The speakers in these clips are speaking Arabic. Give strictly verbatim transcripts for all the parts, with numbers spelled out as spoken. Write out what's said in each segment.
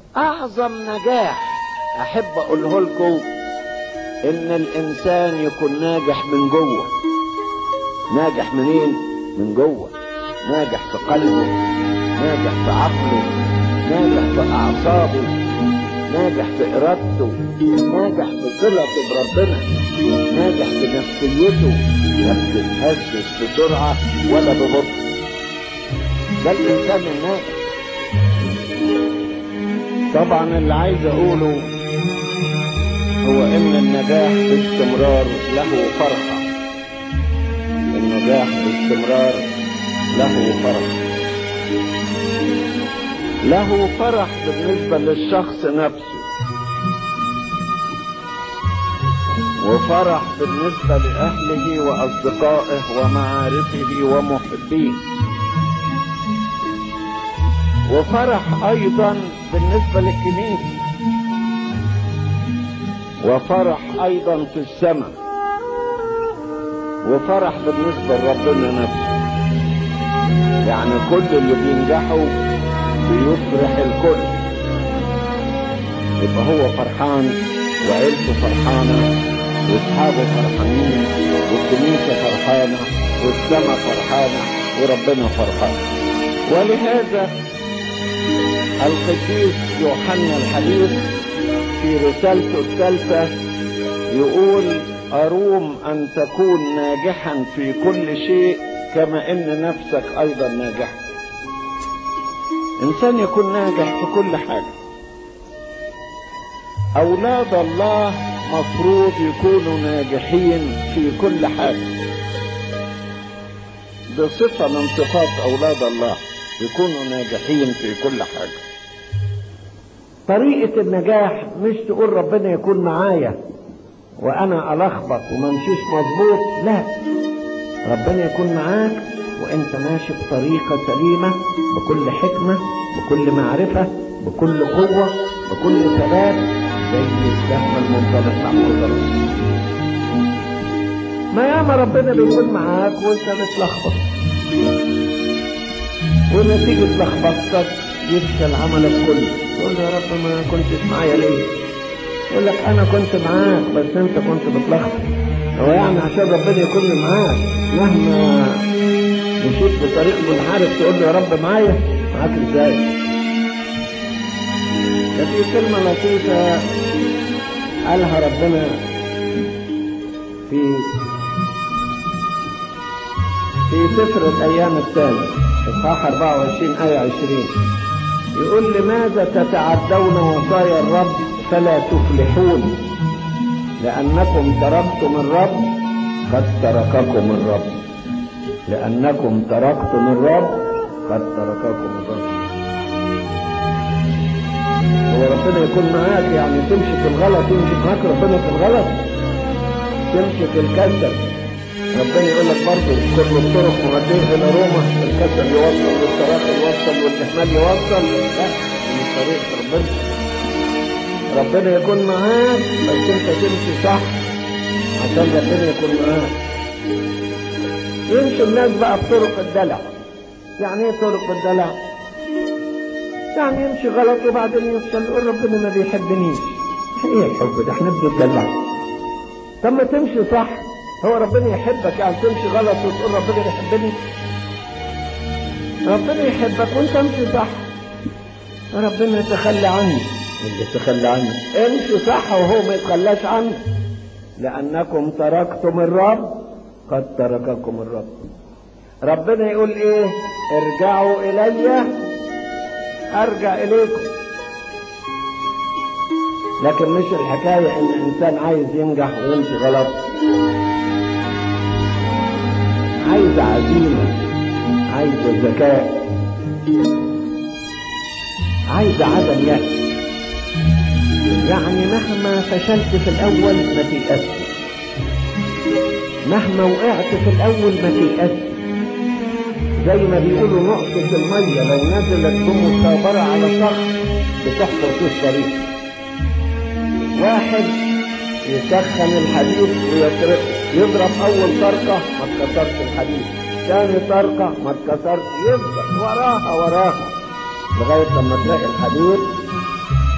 اعظم نجاح احب اقوله لكم ان الانسان يكون ناجح من جوه. ناجح منين؟ من جوه. ناجح في قلبه، ناجح في عقله، ناجح في اعصابه، ناجح في ارادته، ناجح في صلته بربنا، ناجح في نفسيته، لا بتتهزز بسرعه ولا ببطء. ده الانسان الناجح. طبعا اللي عايز اقوله هو ان النجاح باستمرار له فرحة. النجاح باستمرار له فرح. له فرح بالنسبة للشخص نفسه، وفرح بالنسبة لأهله وأصدقائه ومعارفه ومحبيه، وفرح أيضا بالنسبة للكنيسة، وفرح أيضا في السماء، وفرح بالنسبة لربنا نفسه. يعني كل اللي بينجحوا بيفرح الكل، يبقى هو فرحان وعيلته فرحانة واصحابه فرحانين والكنيسة فرحانة والسماء فرحانة وربنا فرحان. ولهذا القديس يوحنا الحبيب في رسالته الثالثة يقول: أروم أن تكون ناجحا في كل شيء كما إن نفسك أيضا ناجح. إنسان يكون ناجح في كل حاجة. أولاد الله مفروض يكونوا ناجحين في كل حاجة. بصفة من صفات أولاد الله يكونوا ناجحين في كل حاجة. طريقة النجاح مش تقول ربنا يكون معايا وانا الخبط وممشيش مظبوط، لا، ربنا يكون معاك وانت ماشي بطريقة سليمة، بكل حكمة، بكل معرفة، بكل قوة، بكل ثبات، زي السهم المنطلق نحو ما ياما ربنا بيكون معاك وانت متلخبط، ونتيجة لخبطتك يفشل عملك كله. تقول له: يا رب ما كنتش معايا ليه؟ يقول لك: انا كنت معاك بس انت كنت بتلخبط. هو يعني عشان ربنا يكون معاك مهما مشيت بطريق منحرف تقول له: يا رب معايا؟ معاك ازاي؟ ده في كلمة لطيفة قالها ربنا في في سفر الايام الثاني اصحاح أربعة وعشرين آية عشرين، يقول: لماذا تتعدون وصايا الرب فلا تفلحون؟ لأنكم تركتم الرب قد ترككم الرب. لأنكم تركتم الرب قد ترككم الرب. هو ربنا يكون معاك يعني تمشي في الغلط يمشي معاك ربنا في الغلط، تمشي في الكسل ربنا يقول لك برضه كل الطرق مؤدية إلى روما، الكسل يوصل والتراخي يوصل والإهمال يوصل. لا، من طريق ربنا. ربنا يكون معاك بس انت تمشي صح عشان ربنا يكون معاك. يمشي الناس بقى بطرق الدلع. يعني ايه طرق الدلع؟ يعني يمشي غلط وبعدين يفشل يقول ربنا ما بيحبنيش. ايه الحب ده؟ احنا بنتدلع. طب ما تمشي صح، هو ربنا يحبك يعني تمشي غلط وتقول ربنا يحبني؟ ربنا يحبك وانت امشي صح. ربنا يتخلى عني، اللي يتخلى عني امشي صح وهو ما يتخلاش عنك. لأنكم تركتم الرب قد ترككم الرب. ربنا يقول ايه؟ ارجعوا الي ارجع اليكم. لكن مش الحكاية ان انسان عايز ينجح ويمشي غلط. عايز عزيمة، عايز ذكاء، عايز عدم يأس. يعني مهما فشلت في الأول ما تيأس، مهما وقعت في الأول ما تيأس. زي ما بيقولوا نقطة المية لو نزلت بمثابرة على صخر بتحفر في الطريق. واحد يسخن الحديد ويطرقه، يضرب أول طرقة ما اتكسرش الحديد، ثاني طرقة ما اتكسرش، يفضل وراها وراها لغاية لما تلاقي الحديد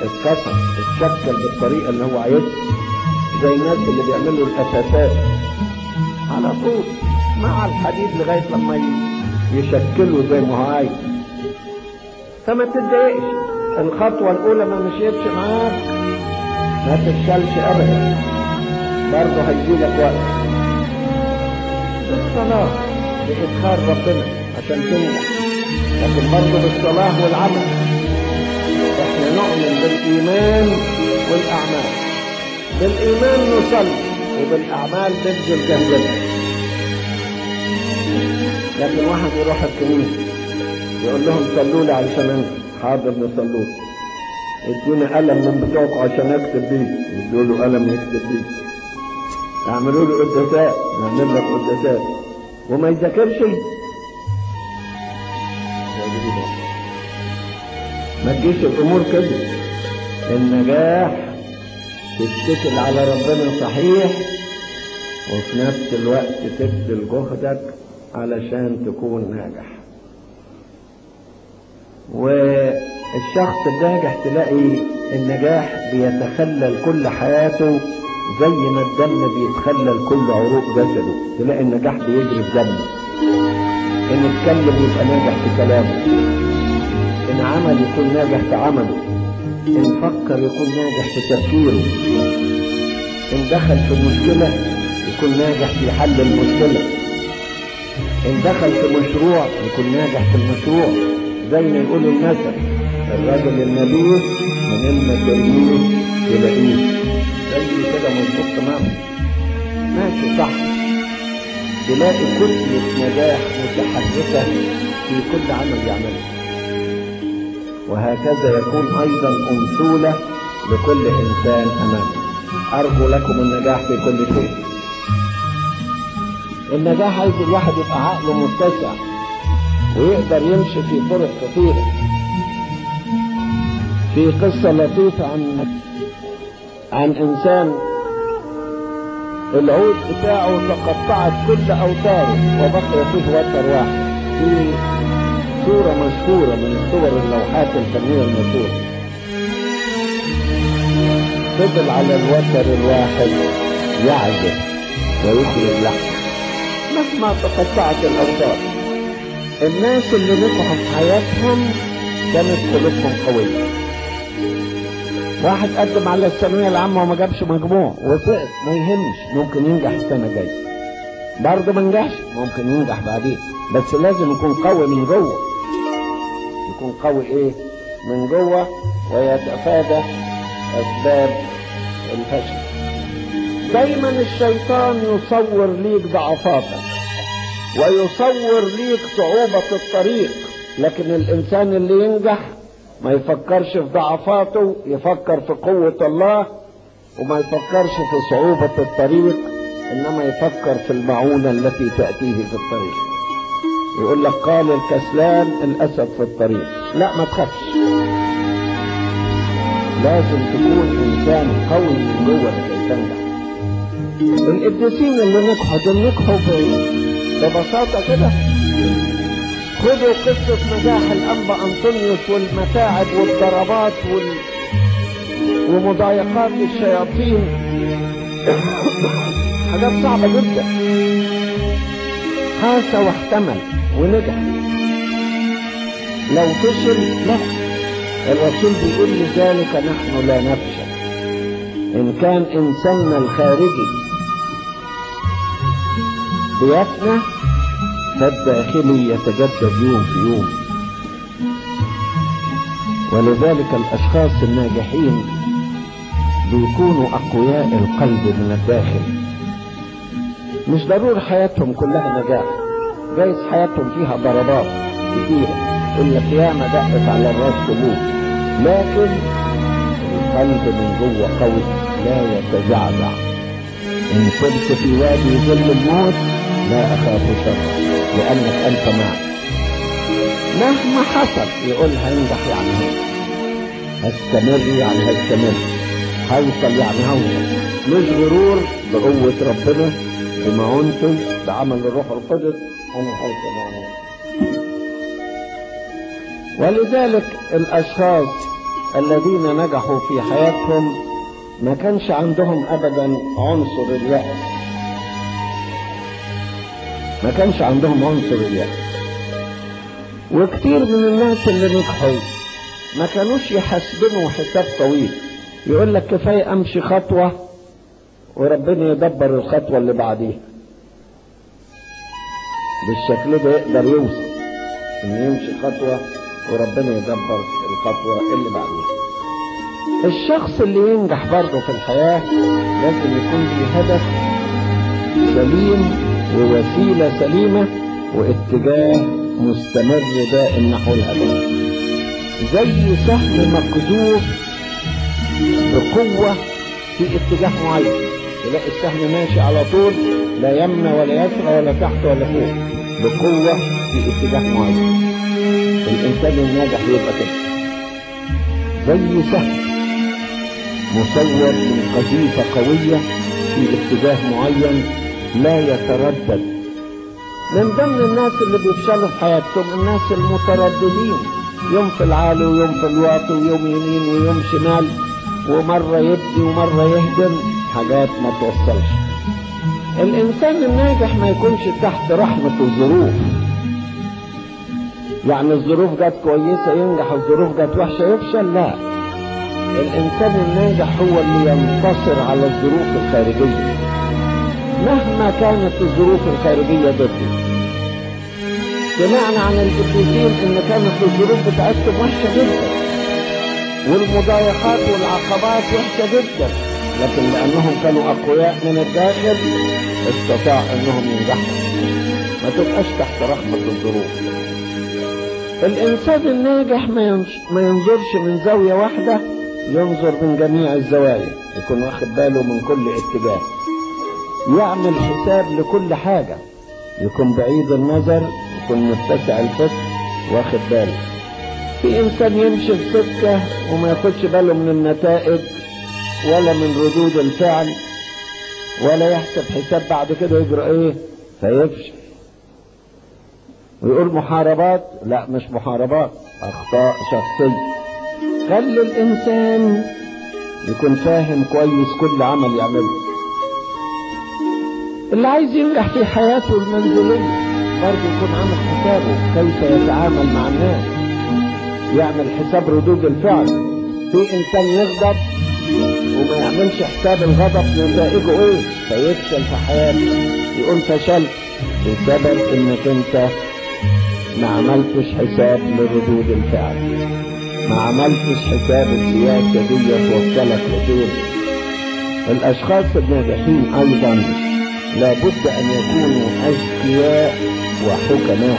اتكسر اتشكل بالطريقة اللي هو عايزها، زي الناس اللي بيعملوا الأساسات على طول مع الحديد لغاية لما يشكلوا زي ما هو عايز. فما تتضايقش، الخطوة الأولى ما مشيتش معاك ما تفشلش أبدا، برضه هيجيلك وقت. بالصلاة بإدخال ربنا عشان تنجح، لكن برضه بالصلاة والعمل. احنا نؤمن بالإيمان والأعمال، بالإيمان نصلي وبالأعمال نبذل جهدنا. لكن واحد يروح الكنيسة يقول لهم صلوا لي علشان انجح، حاضر نصلوا، ادوني قلم من بتوعكم عشان اكتب بيه، يدوا له قلم يكتب بيه، يعملوا له قداسات، نعمل لك قداسات، وما يذاكرش. ما تجيش الامور كده. النجاح تتكل على ربنا صحيح، وفي نفس الوقت تبذل جهدك علشان تكون ناجح. والشخص الناجح تلاقي النجاح بيتخلل كل حياته زي ما الدم بيتخلل كل عروق جسده، تلاقي النجاح بيجري في دمه. ان اتكلم يبقى ناجح في كلامه، ان عمل يكون ناجح في عمله، ان فكر يكون ناجح في تفكيره، ان دخل في مشكلة يكون ناجح في حل المشكلة، ان دخل في مشروع يكون ناجح في المشروع. زي ما يقول المثل الراجل النبيل من المسلمين تلاقيه، زي كده مظبوط تماما ماشي صح. تلاقي كتلة نجاح متحركة في كل عمل يعمله. وهكذا يكون ايضا امثولة لكل انسان امامه. ارجو لكم النجاح في كل شيء. النجاح عايز الواحد يبقى عقله متسع ويقدر يمشي في طرق كثيرة. في قصة لطيفة عن عن انسان العود بتاعه تقطعت كل اوتاره وبقي فيه وتر واحد. في صورة مشهورة من صور اللوحات الفنية المشهورة، فضل على الوتر الواحد يعزف ويخرج لحن مهما تقطعت الاوتار. الناس اللي نجحوا في حياتهم كانت قلوبهم قوية. واحد قدم على الثانوية العامة وما جابش مجموع وسقط، ما يهمش، ممكن ينجح السنة الجاية. برضه ما نجحش، ممكن ينجح بعدين، بس لازم يكون قوي من جوه. يكون قوي ايه؟ من جوه، ويتفادى اسباب الفشل. دايما الشيطان يصور ليك ضعفاتك ويصور ليك صعوبة الطريق، لكن الانسان اللي ينجح ما يفكرش في ضعفاته، يفكر في قوة الله، وما يفكرش في صعوبة الطريق، انما يفكر في المعونة التي تأتيه في الطريق. يقول لك قال الكسلان الاسد في الطريق. لا، ما تخافش، لازم تكون انسان قوي من جوه لكي تنجح. القديسين اللي نجحوا دول نجحوا ببساطة كده. خذوا قصة نجاح الأنبا أنطونيوس والمتاعب والضربات وال... ومضايقات الشياطين، حاجات صعبة جدا. حاس واحتمل ونجح. لو فشل لا، الرسول بيقول لذلك نحن لا نفشل. إن كان إنساننا الخارجي بيفنى فالداخلي يتجدد يوم في يوم. ولذلك الأشخاص الناجحين بيكونوا أقوياء القلب من الداخل. مش ضروري حياتهم كلها نجاح، جايز حياتهم فيها ضربات كثيرة، يقول لك ياما دقت على الراس قلوب، لكن القلب من جوه قوي لا يتزعزع. إن كنت في وادي ظل الموت لا أخاف شرا لأنك أنت معي. مهما حصل يقول هينجح يعني هينجح، هستمر يعني هستمر، هوصل يعني هوصل. مش غرور، بقوة ربنا بمعونته بعمل الروح القدس أنا هوصل يعني. ولذلك الأشخاص الذين نجحوا في حياتهم ما كانش عندهم ابدا عنصر اليأس، ما كانش عندهم عنصر اليأس. وكتير من الناس اللي نجحوا ما كانوش يحسبنوا حساب طويل، يقول لك كفاية امشي خطوة وربنا يدبر الخطوة اللي بعديها. بالشكل ده يقدر يوصل ان يمشي خطوة وربنا يدبر الخطوة اللي بعديها. الشخص اللي ينجح برضه في الحياة لازم يكون له هدف سليم ووسيلة سليمة واتجاه مستمر دائم نحو الهدف، زي سهم مقذوف بقوة في اتجاه معين، تلاقي السهم ماشي على طول لا يمنى ولا يسرى ولا تحت ولا فوق، بقوة في اتجاه معين. الإنسان الناجح يبقى كده زي سهم مصور من قذيفة قوية في اتجاه معين لا يتردد. من ضمن الناس اللي بيفشلوا في حياتهم الناس المترددين، يوم في العالي ويوم في الواطي ويوم يمين ويوم شمال، ومرة يبدي ومرة يهدم، حاجات ما توصلش. الإنسان الناجح ما يكونش تحت رحمة الظروف، يعني الظروف جت كويسة ينجح، الظروف جت وحشة يفشل، لا. الإنسان الناجح هو اللي ينتصر على الظروف الخارجية مهما كانت الظروف الخارجية ضده. سمعنا عن القديسين إن كانت الظروف بتاعتهم وحشة جدا والمضايقات والعقبات وحشة جدا، لكن لأنهم كانوا أقوياء من الداخل استطاع أنهم ينجحوا. ما تبقاش تحت رحمة الظروف. الإنسان الناجح ما ينظرش من زاوية واحدة، ينظر من جميع الزوايا، يكون واخد باله من كل اتجاه، يعمل حساب لكل حاجة، يكون بعيد النظر، يكون متسع الفكر واخد باله. في إنسان يمشي في سكة وما ياخدش باله من النتائج ولا من ردود الفعل ولا يحسب حساب بعد كده يجرى ايه فيفشل، ويقول محاربات، لا مش محاربات، اخطاء شخصية. خلي الانسان يكون فاهم كويس كل عمل يعمله. اللي عايز ينجح في حياته المنزلية برضه يكون عامل حسابه كيف يتعامل مع الناس، يعمل حساب ردود الفعل. في انسان يغضب وما يعملش حساب الغضب نتائجه ايه فيفشل في حياته، يقول فشلت بسبب انك انت ما عملتش حساب لردود الفعل، ما عملتش حساب السياسة دي توصلك لفين. الاشخاص الناجحين ايضا لابد ان يكونوا اذكياء وحكماء،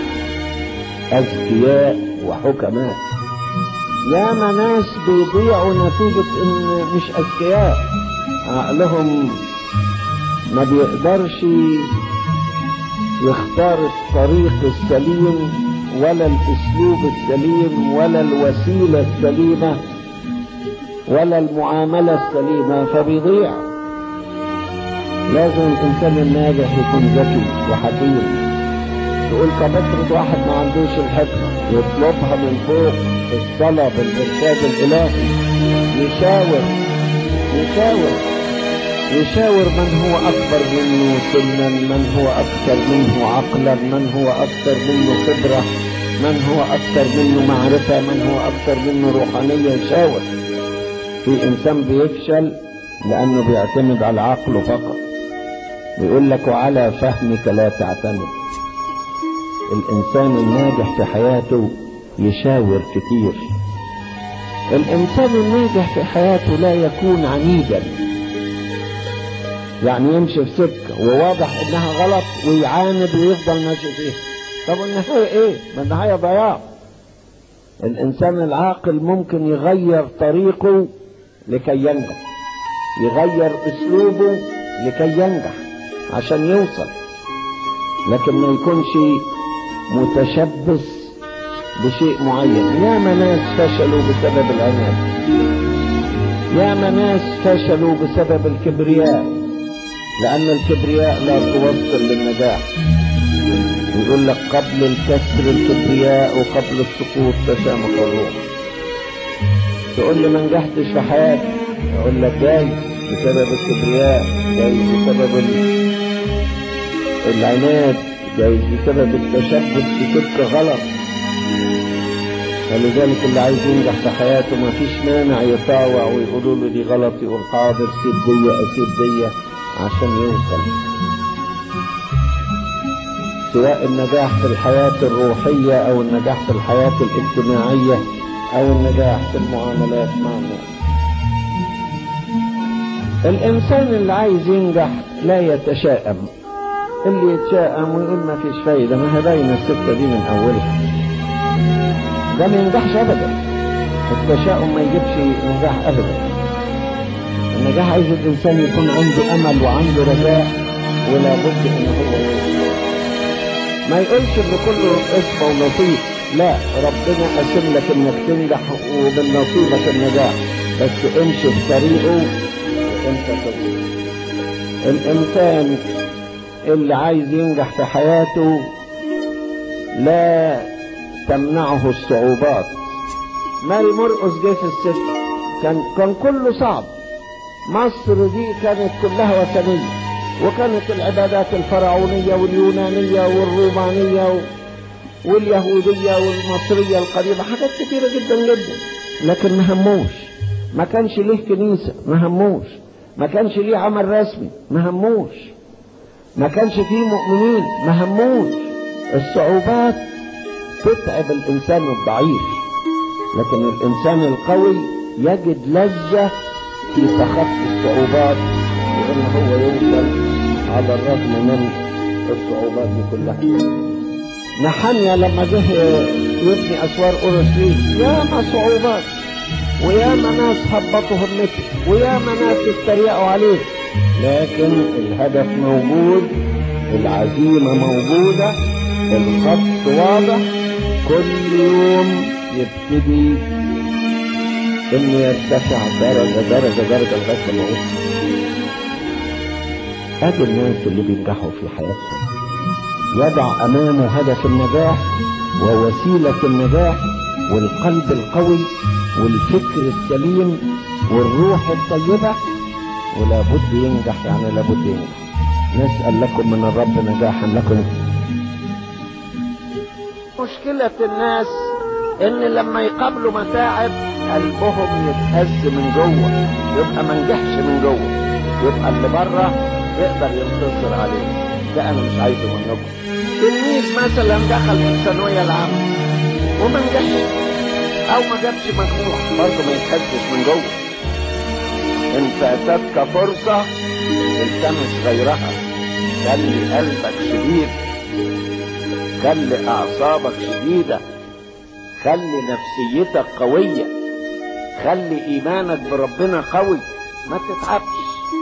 اذكياء وحكماء. ياما ناس بيضيعوا نتيجة ان مش اذكياء، عقلهم ما بيقدرش يختار الطريق السليم ولا الاسلوب السليم ولا الوسيلة السليمة ولا المعاملة السليمة فبيضيع. لازم الانسان الناجح يكون ذكي وحكيم. تقول طب افرض واحد ما عندوش الحكمة، يطلبها من فوق في الصلاة بالإرشاد الإلهي، يشاور يشاور يشاور من هو أكبر منه سنا، من هو أكثر منه عقلا، من هو أكثر منه خبرة، من هو أكثر منه معرفة، من هو أكثر منه روحانية، يشاور. في إنسان بيفشل لأنه بيعتمد على عقله فقط، بيقول لك وعلى فهمك لا تعتمد. الإنسان الناجح في حياته يشاور كتير. الإنسان الناجح في حياته لا يكون عنيدا، يعني يمشي في سكة وواضح إنها غلط ويعاند ويفضل ماشي فيها، طب النهاية إيه؟ ما النهاية ضياع. الإنسان العاقل ممكن يغير طريقه لكي ينجح، يغير أسلوبه لكي ينجح عشان يوصل، لكن ما يكونش متشبث بشيء معين. ياما ناس فشلوا بسبب العناد، ياما ناس فشلوا بسبب الكبرياء، لأن الكبرياء لا توصل للنجاح. يقول لك قبل الكسر الكبرياء وقبل السقوط تشامخ الروح. تقول لي ما نجحتش في حياتي، اقول لك جاي بسبب الكبرياء، جاي بسبب العناد، جاي بسبب التشبث بسلك غلط. فلذلك اللي عايز ينجح في حياته ما فيش مانع يطاوع ويقولوا له دي غلط، يقول حاضر سيب دي اسيب دي عشان يوصل. سواء النجاح في الحياة الروحية او النجاح في الحياة الاجتماعية او النجاح في المعاملات مع الناس. الانسان اللي عايز ينجح لا يتشائم. اللي يتشائم ويقول ما فيش فايدة، ما هي باينة السكة دي من اولها، ده ما ينجحش ابدا. التشاؤم ما يجيبش نجاح ابدا. النجاح عايز الانسان يكون عنده امل وعنده رجاء، ولا بد ان هو يوصل. ما يقولش ان كله قسمه ونصيب، لا، ربنا قسم لك انك تنجح ومن نصيبك النجاح، بس امشي في طريقه وانت توصل. الانسان اللي عايز ينجح في حياته لا تمنعه الصعوبات. ماري مرقس جه في السجن، كان كان كله صعب. مصر دي كانت كلها وثنيه، وكانت العبادات الفرعونيه واليونانيه والرومانيه واليهوديه والمصريه القديمه، حاجات كثيره جدا جدا، لكن ما هموش. ما كانش ليه كنيسه، ما هموش. ما كانش ليه عمل رسمي، ما هموش. ما كانش فيه مؤمنين، ما هموش. الصعوبات تتعب الانسان الضعيف، لكن الانسان القوي يجد لذة في تخطي الصعوبات وان هو يوصل على الرغم من الصعوبات دي كلها. نحميا لما جه يبني اسوار اورشليم ياما صعوبات، وياما ناس هبطوا همته، وياما ناس اتريقوا عليه، لكن الهدف موجود، العزيمة موجودة، الخط واضح. كل يوم يبتدي انه يرتفع درجة درجة درجة لغاية ما يوصل. ادي الناس اللي بينجحوا في حياتهم، يضع امامه هدف النجاح ووسيلة النجاح والقلب القوي والفكر السليم والروح الطيبة، ولا بد ينجح. يعني لا بد ينجح. نسأل لكم من الرب نجاحا لكم. مشكلة الناس ان لما يقابلوا متاعب قلبهم يتهز من جوه، يبقى ما نجحش من جوه، يبقى اللي بره يقدر ينتصر عليه. ده انا مش عايزه منكم. تلميذ مثلا دخل في الثانويه العامه وما نجحش او ما جابش مجموع، برضه ما يتهزش من جوه. ان فاتتك فرصه التمس غيرها. خلي قلبك شديد، خلي اعصابك شديدة، خلي نفسيتك قوية، خلي ايمانك بربنا قوي، ما تتعبش.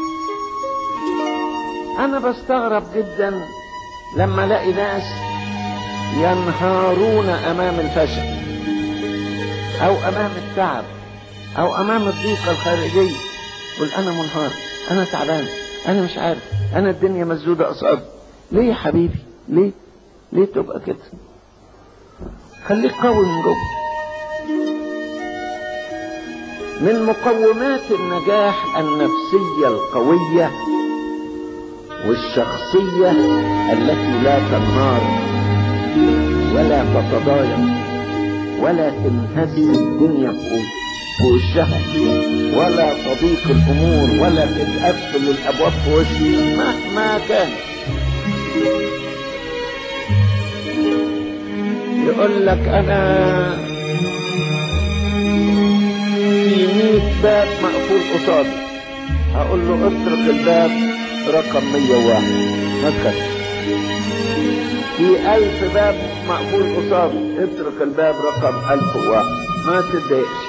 انا بستغرب جدا لما الاقي ناس ينهارون امام الفشل او امام التعب او امام الضيقة الخارجية، يقول انا منهار، انا تعبان، انا مش عارف، انا الدنيا مسدودة قصادي. ليه يا حبيبي؟ ليه ليه تبقى كده؟ خليك قوي من جوه. من مقومات النجاح النفسية القوية والشخصية التي لا تنهار ولا تتضايق ولا تنهز الدنيا في وشها ولا تضيق الامور ولا تتقفل الابواب في وشها مهما كان. يقول لك انا في مية باب مقفول قصادي، هقول له اترك الباب رقم مية وواحد ما تخافش. في ألف باب مقفول قصادي، اترك الباب رقم ألف وواحد ما تتضايقش.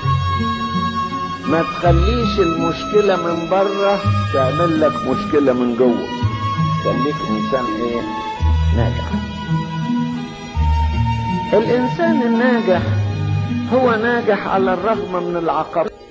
ما تخليش المشكلة من بره تعمل لك مشكلة من جوه. خليك انسان ايه؟ ناجح. الانسان الناجح هو ناجح على الرغم من العقبات.